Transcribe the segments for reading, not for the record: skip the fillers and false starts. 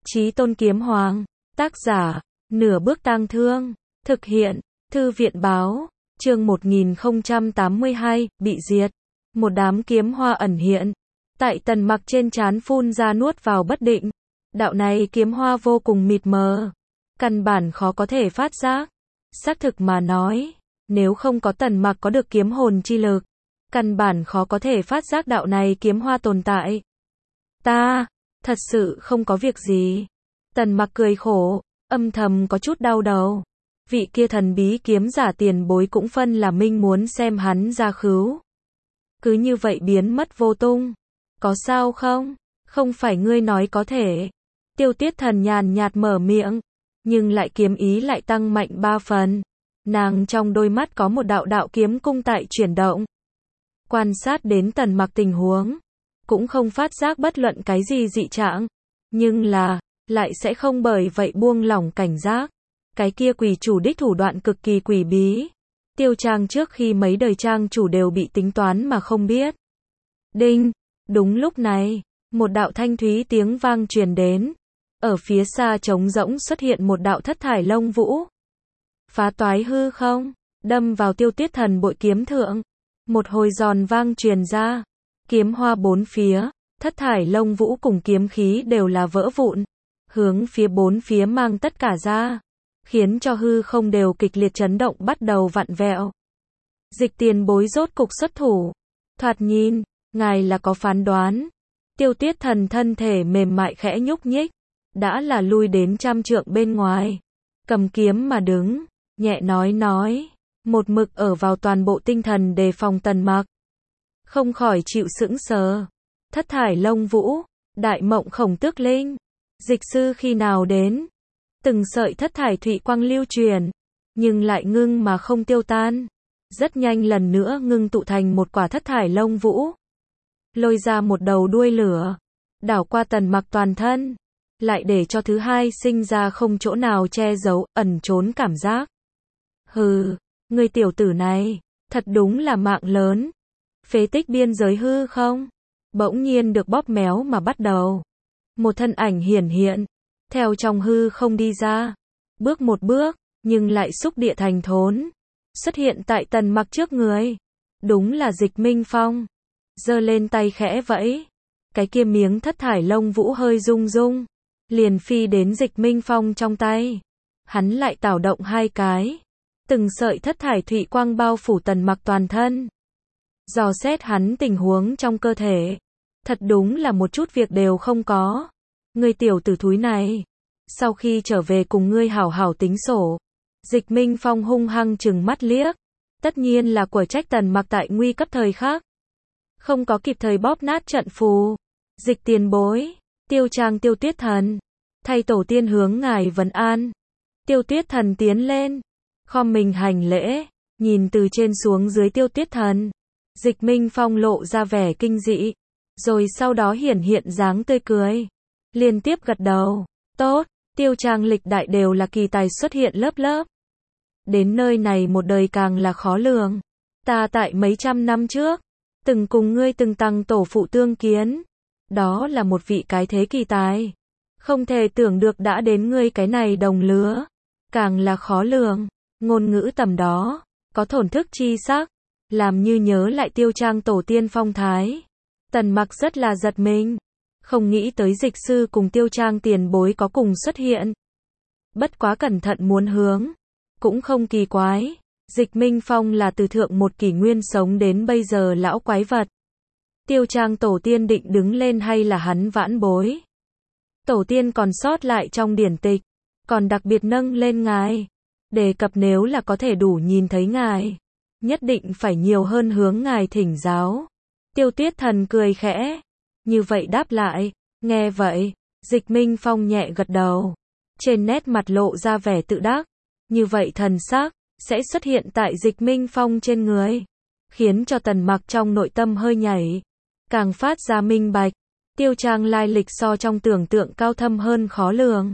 Chí Tôn Kiếm Hoàng, tác giả, Nửa Bước Tang Thương, thực hiện, Thư viện báo, chương 1082, bị diệt. Một đám kiếm hoa ẩn hiện, tại Tần Mặc trên trán phun ra nuốt vào bất định. Đạo này kiếm hoa vô cùng mịt mờ, căn bản khó có thể phát giác. Xác thực mà nói, nếu không có Tần Mặc có được kiếm hồn chi lực, căn bản khó có thể phát giác đạo này kiếm hoa tồn tại. Ta, thật sự không có việc gì. Tần Mặc cười khổ, âm thầm có chút đau đầu. Vị kia thần bí kiếm giả tiền bối cũng phân là minh muốn xem hắn ra khứu. Cứ như vậy biến mất vô tung. Có sao không? Không phải ngươi nói có thể. Tiêu Tiết Thần nhàn nhạt mở miệng, nhưng lại kiếm ý lại tăng mạnh 3 phần. Nàng trong đôi mắt có một đạo đạo kiếm cung tại chuyển động. Quan sát đến Tần Mặc tình huống, cũng không phát giác bất luận cái gì dị trạng, nhưng là, lại sẽ không bởi vậy buông lỏng cảnh giác. Cái kia quỷ chủ đích thủ đoạn cực kỳ quỷ bí. Tiêu Trang trước khi mấy đời trang chủ đều bị tính toán mà không biết. Đinh, đúng lúc này, một đạo thanh thúy tiếng vang truyền đến. Ở phía xa trống rỗng xuất hiện một đạo thất thải lông vũ. Phá toái hư không, đâm vào Tiêu Tiết Thần bội kiếm thượng. Một hồi giòn vang truyền ra, kiếm hoa bốn phía, thất thải lông vũ cùng kiếm khí đều là vỡ vụn, hướng phía bốn phía mang tất cả ra, khiến cho hư không đều kịch liệt chấn động bắt đầu vặn vẹo. Dịch tiền bối rốt cục xuất thủ. Thoạt nhìn, ngài là có phán đoán. Tiêu Tiết Thần thân thể mềm mại khẽ nhúc nhích, đã là lui đến 100 trượng bên ngoài, cầm kiếm mà đứng, nhẹ nói, một mực ở vào toàn bộ tinh thần đề phòng Tần Mặc. Không khỏi chịu sững sờ. Thất thải lông vũ, đại mộng khổng tước linh, dịch sư khi nào đến? Từng sợi thất thải thụy quang lưu truyền, nhưng lại ngưng mà không tiêu tan. Rất nhanh lần nữa ngưng tụ thành một quả thất thải lông vũ. Lôi ra một đầu đuôi lửa, đảo qua Tần Mặc toàn thân, lại để cho thứ hai sinh ra không chỗ nào che giấu, ẩn trốn cảm giác. Hừ, người tiểu tử này, thật đúng là mạng lớn. Phế tích biên giới hư không, bỗng nhiên được bóp méo mà bắt đầu. Một thân ảnh hiển hiện, theo trong hư không đi ra, bước một bước, nhưng lại xúc địa thành thốn, xuất hiện tại Tần Mặc trước người. Đúng là Dịch Minh Phong. Giơ lên tay khẽ vẫy, cái kia miếng thất thải lông vũ hơi rung rung, liền phi đến Dịch Minh Phong trong tay. Hắn lại tảo động hai cái, từng sợi thất thải thụy quang bao phủ Tần Mặc toàn thân. Dò xét hắn tình huống trong cơ thể, thật đúng là một chút việc đều không có. Ngươi tiểu tử thúi này, sau khi trở về cùng ngươi hảo hảo tính sổ. Dịch Minh Phong hung hăng trừng mắt liếc, tất nhiên là của trách Tần Mặc tại nguy cấp thời khắc, không có kịp thời bóp nát trận phù. Dịch tiền bối, Tiêu Trang Tiêu Tiết Thần, thay tổ tiên hướng ngài vấn an. Tiêu Tiết Thần tiến lên, khom mình hành lễ, nhìn từ trên xuống dưới Tiêu Tiết Thần. Dịch Minh Phong lộ ra vẻ kinh dị, rồi sau đó hiển hiện dáng tươi cười, liên tiếp gật đầu. Tốt, Tiêu Trang lịch đại đều là kỳ tài xuất hiện lớp lớp. Đến nơi này một đời càng là khó lường. Ta tại mấy trăm năm trước, từng cùng ngươi từng tăng tổ phụ tương kiến. Đó là một vị cái thế kỳ tài. Không thể tưởng được đã đến ngươi cái này đồng lứa. Càng là khó lường, ngôn ngữ tầm đó, có thổn thức chi sắc, làm như nhớ lại Tiêu Trang tổ tiên phong thái. Tần Mặc rất là giật mình, không nghĩ tới dịch sư cùng Tiêu Trang tiền bối có cùng xuất hiện. Bất quá cẩn thận muốn hướng, cũng không kỳ quái. Dịch Minh Phong là từ thượng một kỷ nguyên sống đến bây giờ lão quái vật. Tiêu Trang tổ tiên định đứng lên hay là hắn vãn bối? Tổ tiên còn sót lại trong điển tịch, còn đặc biệt nâng lên ngài, đề cập nếu là có thể đủ nhìn thấy ngài, nhất định phải nhiều hơn hướng ngài thỉnh giáo. Tiêu Tiết Thần cười khẽ, như vậy đáp lại. Nghe vậy, Dịch Minh Phong nhẹ gật đầu, trên nét mặt lộ ra vẻ tự đắc. Như vậy thần sắc sẽ xuất hiện tại Dịch Minh Phong trên người, khiến cho Tần Mặc trong nội tâm hơi nhảy, càng phát ra minh bạch. Tiêu Trang lai lịch so trong tưởng tượng cao thâm hơn khó lường.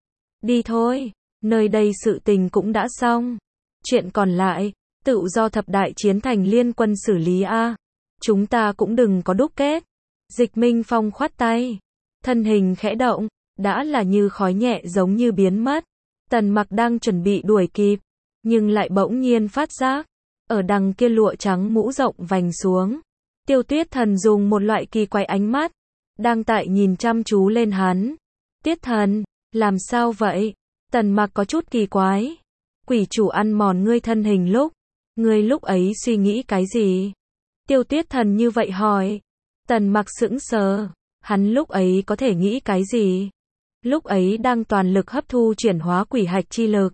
Đi thôi, nơi đây sự tình cũng đã xong, chuyện còn lại, tự do thập đại chiến thành liên quân xử lý a. Chúng ta cũng đừng có đúc kết. Dịch Minh Phong khoát tay, thân hình khẽ động, đã là như khói nhẹ giống như biến mất. Tần Mặc đang chuẩn bị đuổi kịp, nhưng lại bỗng nhiên phát giác, ở đằng kia lụa trắng mũ rộng vành xuống. Tiêu Tuyết Thần dùng một loại kỳ quái ánh mắt, đang tại nhìn chăm chú lên hắn. Tiết Thần, làm sao vậy? Tần Mặc có chút kỳ quái. Quỷ chủ ăn mòn ngươi thân hình ngươi lúc ấy suy nghĩ cái gì? Tiêu Tuyết Thần như vậy hỏi. Tần Mặc sững sờ, hắn lúc ấy có thể nghĩ cái gì? Lúc ấy đang toàn lực hấp thu chuyển hóa quỷ hạch chi lực.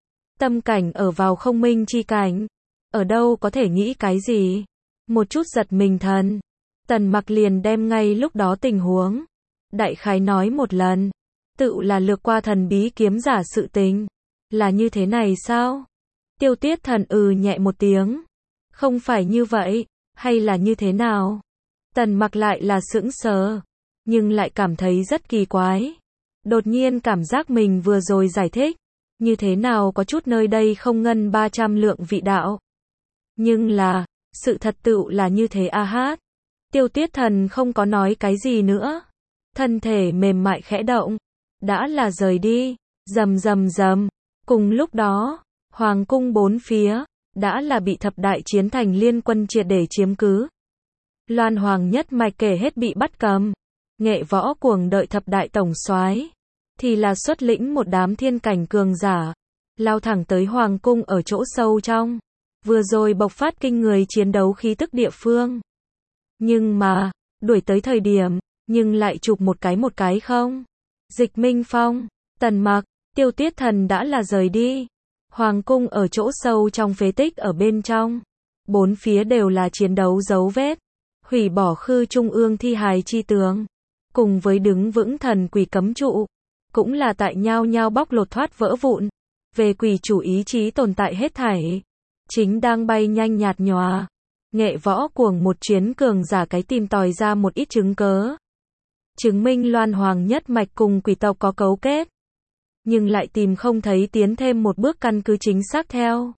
Tâm cảnh ở vào không minh chi cảnh, ở đâu có thể nghĩ cái gì? Một chút giật mình thần. Tần Mặc liền đem ngay lúc đó tình huống đại khái nói một lần, tự là lược qua thần bí kiếm giả sự tình. Là như thế này sao? Tiêu Tuyết Thần nhẹ một tiếng. Không phải như vậy, hay là như thế nào? Tần Mặc lại là sững sờ, nhưng lại cảm thấy rất kỳ quái. Đột nhiên cảm giác mình vừa rồi giải thích, như thế nào có chút nơi đây không ngân 300 lượng vị đạo. Nhưng là, sự thật tựu là như thế a hát. Tiêu Tuyết Thần không có nói cái gì nữa. Thân thể mềm mại khẽ động, đã là rời đi, rầm rầm rầm. Cùng lúc đó, hoàng cung bốn phía, đã là bị thập đại chiến thành liên quân triệt để chiếm cứ. Loan Hoàng nhất mạch kể hết bị bắt cầm. Nghệ Võ Cuồng đợi thập đại tổng soái thì là xuất lĩnh một đám thiên cảnh cường giả, lao thẳng tới hoàng cung ở chỗ sâu trong. Vừa rồi bộc phát kinh người chiến đấu khí tức địa phương. Nhưng mà, đuổi tới thời điểm, nhưng lại chụp một cái không. Dịch Minh Phong, Tần Mặc, Tiêu Tuyết Thần đã là rời đi. Hoàng cung ở chỗ sâu trong phế tích ở bên trong. Bốn phía đều là chiến đấu dấu vết. Hủy bỏ khư trung ương thi hài chi tướng. Cùng với đứng vững thần quỷ cấm trụ. Cũng là tại nhau nhau bóc lột thoát vỡ vụn. Về quỷ chủ ý chí tồn tại hết thảy. Chính đang bay nhanh nhạt nhòa. Nghệ Võ Cuồng một chuyến cường giả cái tìm tòi ra một ít chứng cớ. Chứng minh Loan Hoàng nhất mạch cùng quỷ tộc có cấu kết. Nhưng lại tìm không thấy tiến thêm một bước căn cứ chính xác theo.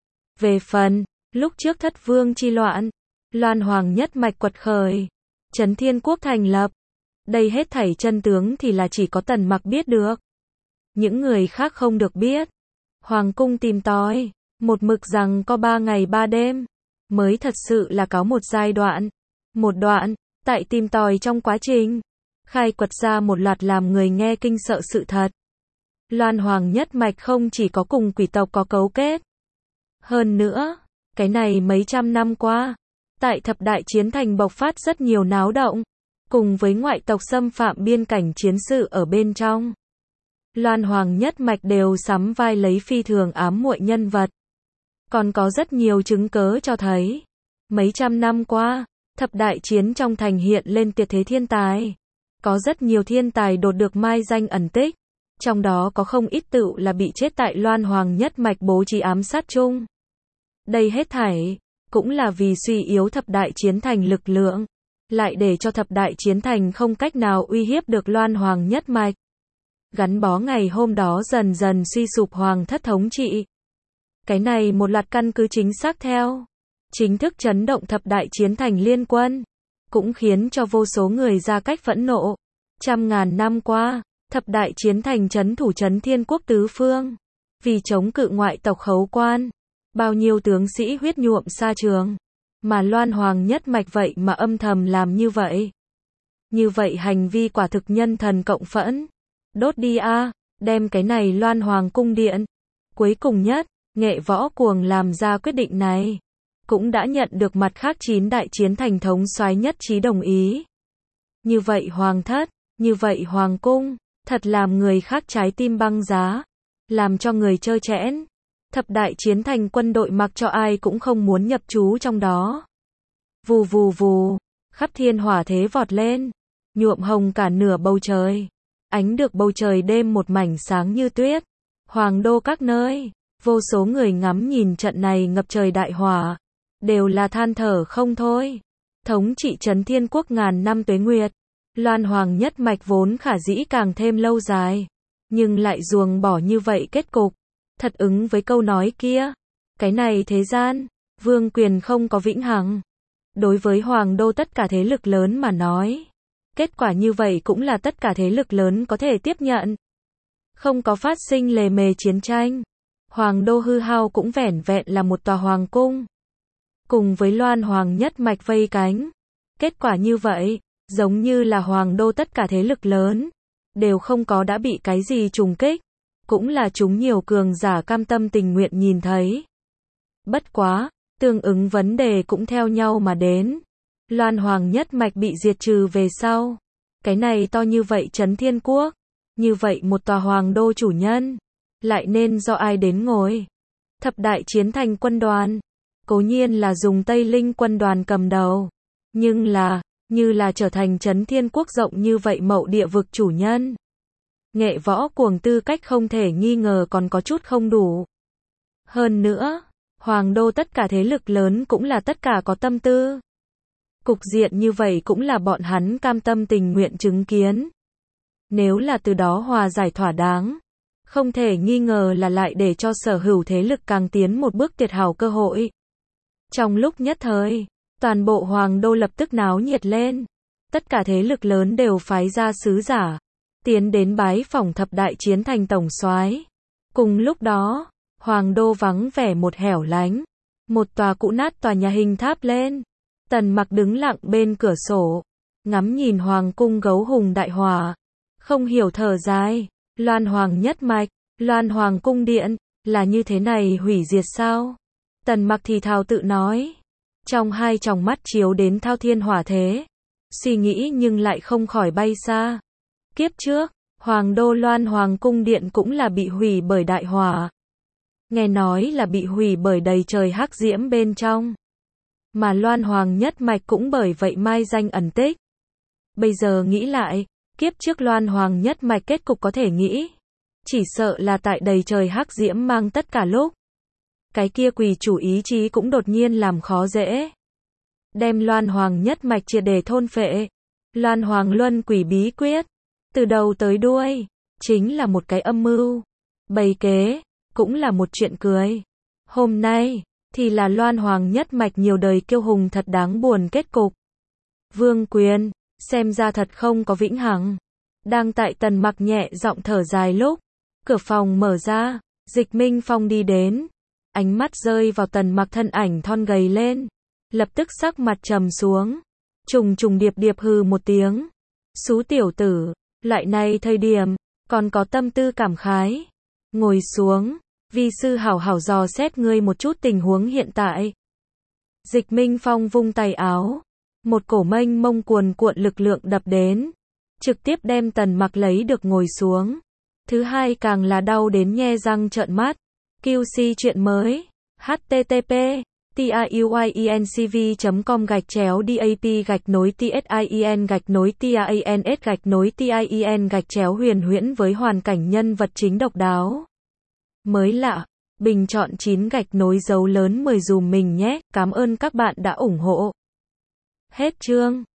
Về phần, lúc trước Thất Vương chi loạn, Loan Hoàng nhất mạch quật khởi, Trấn Thiên Quốc thành lập. Đây hết thảy chân tướng thì là chỉ có Tần Mặc biết được. Những người khác không được biết. Hoàng cung tìm tòi, một mực rằng có 3 ngày 3 đêm, mới thật sự là có một giai đoạn. Một đoạn, tại tìm tòi trong quá trình, khai quật ra một loạt làm người nghe kinh sợ sự thật. Loan Hoàng nhất mạch không chỉ có cùng quỷ tộc có cấu kết. Hơn nữa, cái này mấy trăm năm qua, tại thập đại chiến thành bộc phát rất nhiều náo động, cùng với ngoại tộc xâm phạm biên cảnh chiến sự ở bên trong. Loan Hoàng nhất mạch đều sắm vai lấy phi thường ám muội nhân vật. Còn có rất nhiều chứng cớ cho thấy, mấy trăm năm qua, thập đại chiến trong thành hiện lên tuyệt thế thiên tài. Có rất nhiều thiên tài đột được mai danh ẩn tích. Trong đó có không ít tựu là bị chết tại Loan Hoàng nhất mạch bố trí ám sát chung. Đây hết thảy, cũng là vì suy yếu thập đại chiến thành lực lượng, lại để cho thập đại chiến thành không cách nào uy hiếp được Loan Hoàng nhất mạch. Gắn bó ngày hôm đó dần dần suy sụp hoàng thất thống trị. Cái này một loạt căn cứ chính xác theo. Chính thức chấn động thập đại chiến thành liên quân. Cũng khiến cho vô số người ra cách phẫn nộ. Trăm ngàn năm qua, thập đại chiến thành trấn thủ Trấn Thiên Quốc tứ phương. Vì chống cự ngoại tộc khấu quan. Bao nhiêu tướng sĩ huyết nhuộm xa trường. Mà Loan Hoàng nhất mạch vậy mà âm thầm làm như vậy. Như vậy hành vi quả thực nhân thần cộng phẫn. Đốt đi a, đem cái này Loan Hoàng cung điện. Cuối cùng nhất, Nghệ Võ Cuồng làm ra quyết định này. Cũng đã nhận được mặt khác 9 đại chiến thành thống soái nhất trí đồng ý. Như vậy Hoàng thất, như vậy Hoàng cung, thật làm người khác trái tim băng giá. Làm cho người trơ trẽn. Thập đại chiến thành quân đội mặc cho ai cũng không muốn nhập trú trong đó. Vù vù vù, khắp thiên hỏa thế vọt lên. Nhuộm hồng cả nửa bầu trời. Ánh được bầu trời đêm một mảnh sáng như tuyết. Hoàng đô các nơi, vô số người ngắm nhìn trận này ngập trời đại hỏa, đều là than thở không thôi. Thống trị Trấn Thiên Quốc ngàn năm tuế nguyệt, Loan Hoàng nhất mạch vốn khả dĩ càng thêm lâu dài, nhưng lại ruồng bỏ như vậy kết cục, thật ứng với câu nói kia. Cái này thế gian, vương quyền không có vĩnh hằng. Đối với Hoàng đô tất cả thế lực lớn mà nói, Kết quả như vậy cũng là tất cả thế lực lớn có thể tiếp nhận. Không có phát sinh lề mề chiến tranh. Hoàng đô hư hao cũng vẻn vẹn là một tòa hoàng cung. Cùng với Loan Hoàng nhất mạch vây cánh. Kết quả như vậy, giống như là hoàng đô tất cả thế lực lớn, đều không có đã bị cái gì trùng kích. Cũng là chúng nhiều cường giả cam tâm tình nguyện nhìn thấy. Bất quá, tương ứng vấn đề cũng theo nhau mà đến. Loan Hoàng nhất mạch bị diệt trừ về sau. Cái này to như vậy Trấn Thiên Quốc. Như vậy một tòa hoàng đô chủ nhân. Lại nên do ai đến ngồi? Thập đại chiến thành quân đoàn. Cố nhiên là dùng Tây Linh quân đoàn cầm đầu. Nhưng là, như là trở thành Trấn Thiên Quốc rộng như vậy mậu địa vực chủ nhân. Nghệ võ cuồng tư cách không thể nghi ngờ còn có chút không đủ. Hơn nữa, hoàng đô tất cả thế lực lớn cũng là tất cả có tâm tư. Cục diện như vậy cũng là bọn hắn cam tâm tình nguyện chứng kiến. Nếu là từ đó hòa giải thỏa đáng, không thể nghi ngờ là lại để cho sở hữu thế lực càng tiến một bước tuyệt hảo cơ hội. Trong lúc nhất thời, toàn bộ hoàng đô lập tức náo nhiệt lên. Tất cả thế lực lớn đều phái ra sứ giả, tiến đến bái phỏng thập đại chiến thành tổng soái. Cùng lúc đó, hoàng đô vắng vẻ một hẻo lánh. Một tòa cũ nát tòa nhà hình tháp lên. Tần Mặc đứng lặng bên cửa sổ, ngắm nhìn hoàng cung gấu hùng đại hỏa. Không hiểu thở dài, Loan Hoàng nhất mạch, Loan Hoàng cung điện, là như thế này hủy diệt sao? Tần Mặc thì thào tự nói. Trong hai tròng mắt chiếu đến thao thiên hỏa thế. Suy nghĩ nhưng lại không khỏi bay xa. Kiếp trước, Hoàng đô Loan Hoàng cung điện cũng là bị hủy bởi đại hỏa. Nghe nói là bị hủy bởi đầy trời hắc diễm bên trong. Mà Loan Hoàng nhất mạch cũng bởi vậy mai danh ẩn tích. Bây giờ nghĩ lại, kiếp trước Loan Hoàng nhất mạch kết cục có thể nghĩ. Chỉ sợ là tại đầy trời hắc diễm mang tất cả lúc. Cái kia quỷ chủ ý chí cũng đột nhiên làm khó dễ. Đem Loan Hoàng nhất mạch triệt để thôn phệ. Loan Hoàng luân quỷ bí quyết. Từ đầu tới đuôi, chính là một cái âm mưu. Bày kế, cũng là một chuyện cười. Hôm nay, thì là Loan Hoàng nhất mạch nhiều đời kiêu hùng thật đáng buồn kết cục. Vương quyền, xem ra thật không có vĩnh hằng. Đang tại Tần Mặc nhẹ giọng thở dài lúc, cửa phòng mở ra, Dịch Minh Phong đi đến. Ánh mắt rơi vào Tần Mặc thân ảnh thon gầy lên. Lập tức sắc mặt trầm xuống. Trùng trùng điệp điệp hừ một tiếng. Xú tiểu tử, loại này thời điểm, còn có tâm tư cảm khái. Ngồi xuống, vi sư hảo hảo dò xét ngươi một chút tình huống hiện tại. Dịch Minh Phong vung tay áo. Một cổ mênh mông cuồn cuộn lực lượng đập đến. Trực tiếp đem Tần Mặc lấy được ngồi xuống. Thứ hai càng là đau đến nhe răng trợn mắt. QC chuyện mới. http tiuyencv.com/dap-tien-tien-huyền huyễn với hoàn cảnh nhân vật chính độc đáo. Mới lạ, bình chọn 9 dấu lớn 10 dùm mình nhé, cảm ơn các bạn đã ủng hộ. Hết chương.